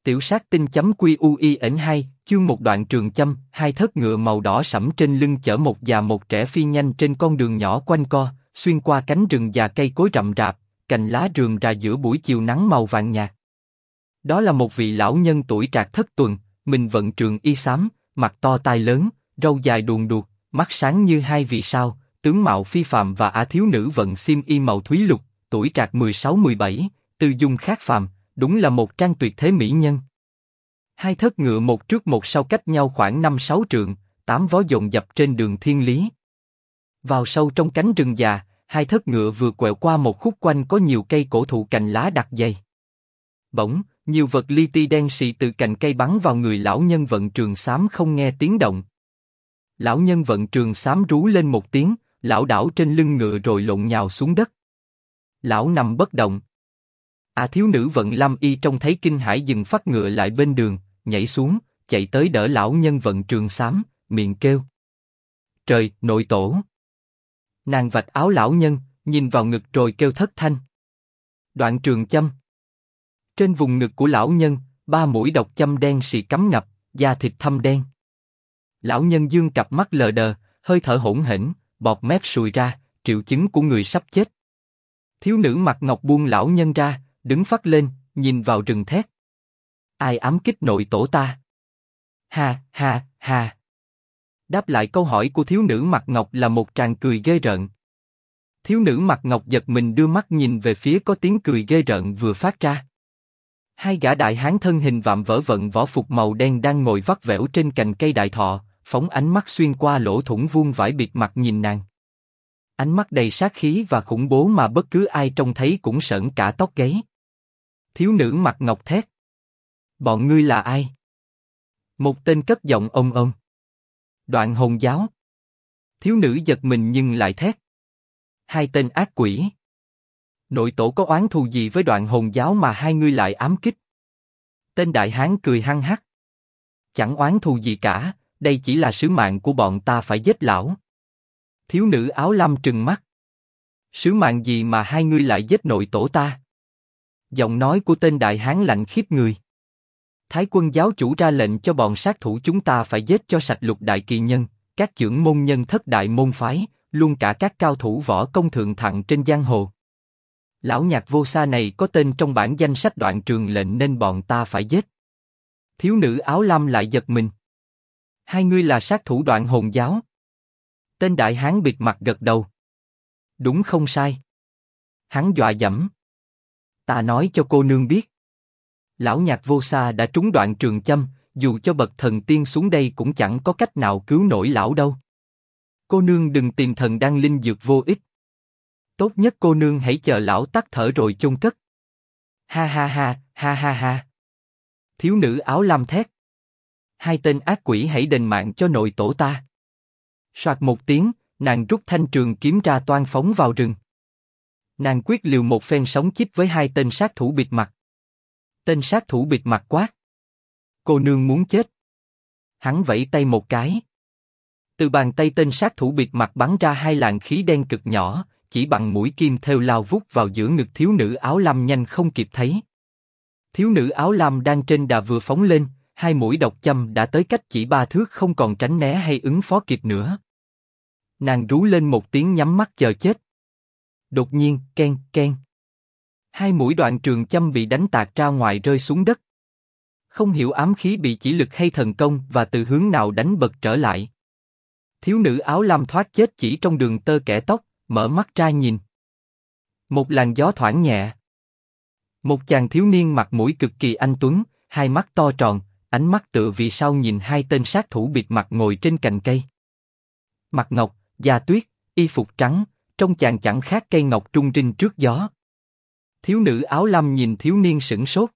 Tiểu sát tinh chấm QUI ẩn 2, chương một đoạn trường châm, hai thớt ngựa màu đỏ sẫm trên lưng chở một già một trẻ phi nhanh trên con đường nhỏ quanh co, xuyên qua cánh rừng già cây cối rậm rạp, cành lá rườm rà giữa buổi chiều nắng màu vàng nhạt. Đó là một vị lão nhân tuổi trạc thất tuần, mình vận trường y xám, mặt to tai lớn, râu dài đuồn đuột, mắt sáng như hai vì sao, tướng mạo phi phàm và thiếu nữ vận xiêm y màu thúy lục, tuổi trạc 16-17, tư dung khác phàm, đúng là một trang tuyệt thế mỹ nhân. Hai thớt ngựa một trước một sau cách nhau khoảng 5-6 trượng, 8 vó dồn dập trên đường thiên lý. Vào sâu trong cánh rừng già, hai thớt ngựa vừa quẹo qua một khúc quanh có nhiều cây cổ thụ cành lá đặc dày. Bỗng, nhiều vật li ti đen sì từ cành cây bắn vào người lão nhân vận trường xám không nghe tiếng động. Lão nhân vận trường xám rú lên một tiếng, lảo đảo trên lưng ngựa rồi lộn nhào xuống đất. Lão nằm bất động. Thiếu nữ vận lam y trông thấy kinh hãi dừng phát ngựa lại bên đường, nhảy xuống, chạy tới đỡ lão nhân vận trường xám, miệng kêu: "Trời, nội tổ!" Nàng vạch áo lão nhân, nhìn vào ngực rồi kêu thất thanh. Đoạn trường châm. Trên vùng ngực của lão nhân, 3 mũi độc châm đen sì cắm ngập, da thịt thâm đen. Lão nhân dương cặp mắt lờ đờ, hơi thở hỗn hển, bọt mép sùi ra, triệu chứng của người sắp chết. Thiếu nữ mặt ngọc buông lão nhân ra, đứng phắt lên, nhìn vào rừng thét: "Ai ám kích nội tổ ta?" Ha ha ha. Đáp lại câu hỏi của thiếu nữ mặt ngọc là một tràng cười ghê rợn. Thiếu nữ mặt ngọc giật mình đưa mắt nhìn về phía có tiếng cười ghê rợn vừa phát ra. Hai gã đại hán thân hình vạm vỡ vận võ phục màu đen đang ngồi vắt vẻo trên cành cây đại thọ, phóng ánh mắt xuyên qua lỗ thủng vuông vải bịt mặt nhìn nàng. Ánh mắt đầy sát khí và khủng bố mà bất cứ ai trông thấy cũng sởn cả tóc gáy. Thiếu nữ mặt ngọc thét: "Bọn ngươi là ai?" Một tên cất giọng ông ông: "Đoạn hồn giáo." Thiếu nữ giật mình nhưng lại thét: "Hai tên ác quỷ! Nội tổ có oán thù gì với đoạn hồn giáo mà hai ngươi lại ám kích?" Tên đại hán cười hăng hắc: "Chẳng oán thù gì cả, đây chỉ là sứ mạng của bọn ta phải giết lão." Thiếu nữ áo lam trừng mắt: "Sứ mạng gì mà hai ngươi lại giết nội tổ ta?" Giọng nói của tên đại hán lạnh khiếp người. "Thái quân giáo chủ ra lệnh cho bọn sát thủ chúng ta phải giết cho sạch Lục đại kỳ nhân, các chưởng môn nhân thất đại môn phái, luôn cả các cao thủ võ công thượng thặng trên giang hồ. Lão nhạc vô xa này có tên trong bản danh sách đoạn trường lệnh nên bọn ta phải giết." Thiếu nữ áo lam lại giật mình: "Hai ngươi là sát thủ đoạn hồn giáo?" Tên đại hán bịt mặt gật đầu: "Đúng không sai." Hắn dọa dẫm: "Ta nói cho cô nương biết, lão nhạc vô xa đã trúng đoạn trường châm, dù cho bậc thần tiên xuống đây cũng chẳng có cách nào cứu nổi lão đâu. Cô nương đừng tìm thần đan linh dược vô ích. Tốt nhất cô nương hãy chờ lão tắt thở rồi chôn cất." Ha ha ha, ha ha ha. Thiếu nữ áo lam thét: "Hai tên ác quỷ hãy đền mạng cho nội tổ ta." Soạt một tiếng, nàng rút thanh trường kiếm ra toan phóng vào rừng. Nàng quyết liều một phen sống chết với hai tên sát thủ bịt mặt. Tên sát thủ bịt mặt quát: "Cô nương muốn chết?" Hắn vẫy tay một cái. Từ bàn tay tên sát thủ bịt mặt bắn ra hai làn khí đen cực nhỏ, chỉ bằng mũi kim thêu lao vút vào giữa ngực thiếu nữ áo lam nhanh không kịp thấy. Thiếu nữ áo lam đang trên đà vừa phóng lên, hai mũi độc châm đã tới cách chỉ 3 thước không còn tránh né hay ứng phó kịp nữa. Nàng rú lên một tiếng nhắm mắt chờ chết. Đột nhiên, keng keng, hai mũi đoạn trường châm bị đánh tạc ra ngoài rơi xuống đất. Không hiểu ám khí bị chỉ lực hay thần công và từ hướng nào đánh bật trở lại. Thiếu nữ áo lam thoát chết chỉ trong đường tơ kẻ tóc, mở mắt ra nhìn. Một làn gió thoảng nhẹ. Một chàng thiếu niên mặt mũi cực kỳ anh tuấn, hai mắt to tròn, ánh mắt tựa vì sao nhìn hai tên sát thủ bịt mặt ngồi trên cành cây. Mặt ngọc, da tuyết, y phục trắng, trông chàng chẳng khác cây ngọc trung trinh trước gió. Thiếu nữ áo lam nhìn thiếu niên sửng sốt.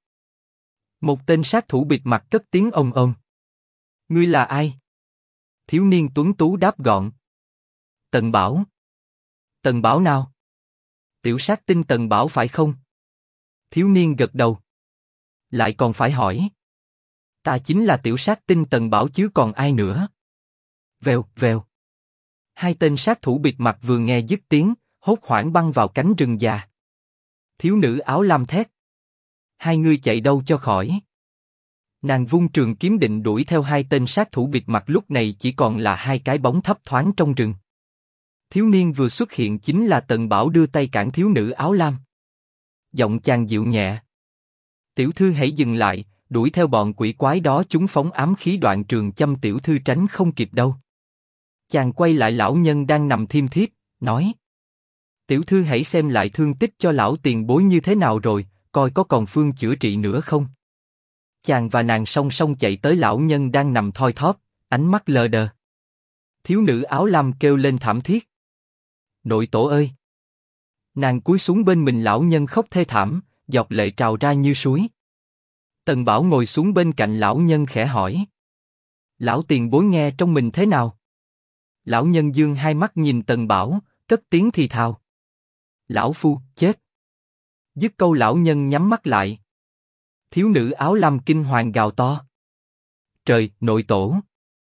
Một tên sát thủ bịt mặt cất tiếng ông ông: "Ngươi là ai?" Thiếu niên tuấn tú đáp gọn: "Tần Bảo." "Tần Bảo nào?" "Tiểu sát tinh Tần Bảo phải không?" Thiếu niên gật đầu. "Lại còn phải hỏi. Ta chính là tiểu sát tinh Tần Bảo chứ còn ai nữa." Vèo vèo. Hai tên sát thủ bịt mặt vừa nghe dứt tiếng, hốt hoảng băng vào cánh rừng già. Thiếu nữ áo lam thét: "Hai ngươi chạy đâu cho khỏi?" Nàng vung trường kiếm định đuổi theo hai tên sát thủ bịt mặt, lúc này chỉ còn là hai cái bóng thấp thoáng trong rừng. Thiếu niên vừa xuất hiện chính là Tần Bảo, đưa tay cản thiếu nữ áo lam. Giọng chàng dịu nhẹ. Tiểu thư hãy dừng lại, đuổi theo bọn quỷ quái đó, chúng phóng ám khí đoạn trường châm tiểu thư tránh không kịp đâu. Chàng quay lại lão nhân đang nằm thiêm thiếp, nói. Tiểu thư hãy xem lại thương tích cho lão tiền bối như thế nào rồi, coi có còn phương chữa trị nữa không. Chàng và nàng song song chạy tới lão nhân đang nằm thoi thóp, ánh mắt lờ đờ. Thiếu nữ áo lam kêu lên thảm thiết. Nội tổ ơi! Nàng cúi xuống bên mình lão nhân khóc thê thảm, giọt lệ trào ra như suối. Tần Bảo ngồi xuống bên cạnh lão nhân khẽ hỏi. Lão tiền bối nghe trong mình thế nào? Lão nhân dương hai mắt nhìn Tần Bảo, cất tiếng thì thào. Lão phu, chết. Dứt câu lão nhân nhắm mắt lại. Thiếu nữ áo lam kinh hoàng gào to. Trời, nội tổ!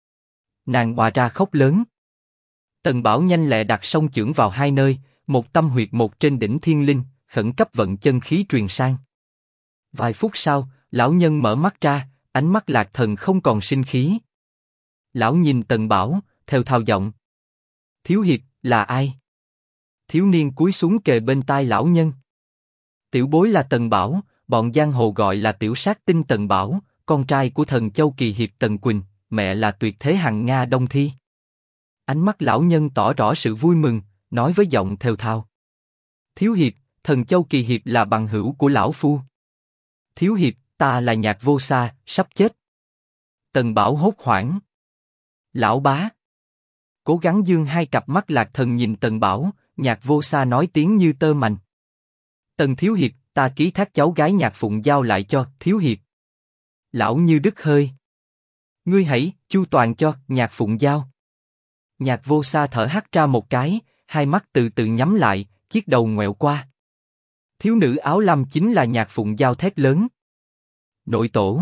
Nàng òa ra khóc lớn. Tần Bảo nhanh lẹ đặt song chưởng vào hai nơi, một tâm huyệt một trên đỉnh thiên linh, khẩn cấp vận chân khí truyền sang. Vài phút sau, lão nhân mở mắt ra, ánh mắt lạc thần không còn sinh khí. Lão nhìn Tần Bảo, theo thào giọng. Thiếu hiệp, là ai? Thiếu niên cúi xuống kề bên tai lão nhân. Tiểu bối là Tần Bảo, bọn giang hồ gọi là tiểu sát tinh Tần Bảo, con trai của thần châu kỳ hiệp Tần Quỳnh, mẹ là tuyệt thế hằng Nga Đông Thi. Ánh mắt lão nhân tỏ rõ sự vui mừng, nói với giọng thều thào. Thiếu hiệp, thần châu kỳ hiệp là bằng hữu của lão phu. Thiếu hiệp, ta là Nhạc Vô Sa, sắp chết. Tần Bảo hốt hoảng. Lão bá. Cố gắng dương hai cặp mắt lạc thần nhìn Tần Bảo, Nhạc Vô Sa nói tiếng như tơ mành. Tần thiếu hiệp, ta ký thác cháu gái Nhạc Phụng giao lại cho thiếu hiệp. Lão như đứt hơi. Ngươi hãy chu toàn cho Nhạc Phụng giao. Nhạc Vô Sa thở hắt ra một cái, hai mắt từ từ nhắm lại, chiếc đầu ngoẹo qua. Thiếu nữ áo lam chính là Nhạc Phụng giao thét lớn. Nội tổ.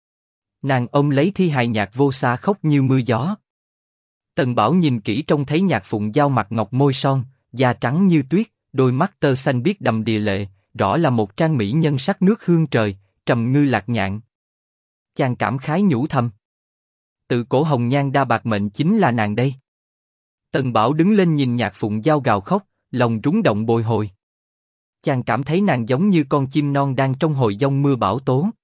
Nàng ôm lấy thi hài Nhạc Vô Sa khóc như mưa gió. Tần Bảo nhìn kỹ trông thấy Nhạc Phụng giao mặt ngọc môi son, da trắng như tuyết, đôi mắt tơ xanh biếc đầm đìa lệ, rõ là một trang mỹ nhân sắc nước hương trời, trầm ngư lạc nhạn. Chàng cảm khái nhủ thầm. Tự cổ hồng nhan đa bạc mệnh chính là nàng đây. Tần Bảo đứng lên nhìn Nhạc Phụng giao gào khóc, lòng rúng động bồi hồi. Chàng cảm thấy nàng giống như con chim non đang trong hồi giông mưa bão tố,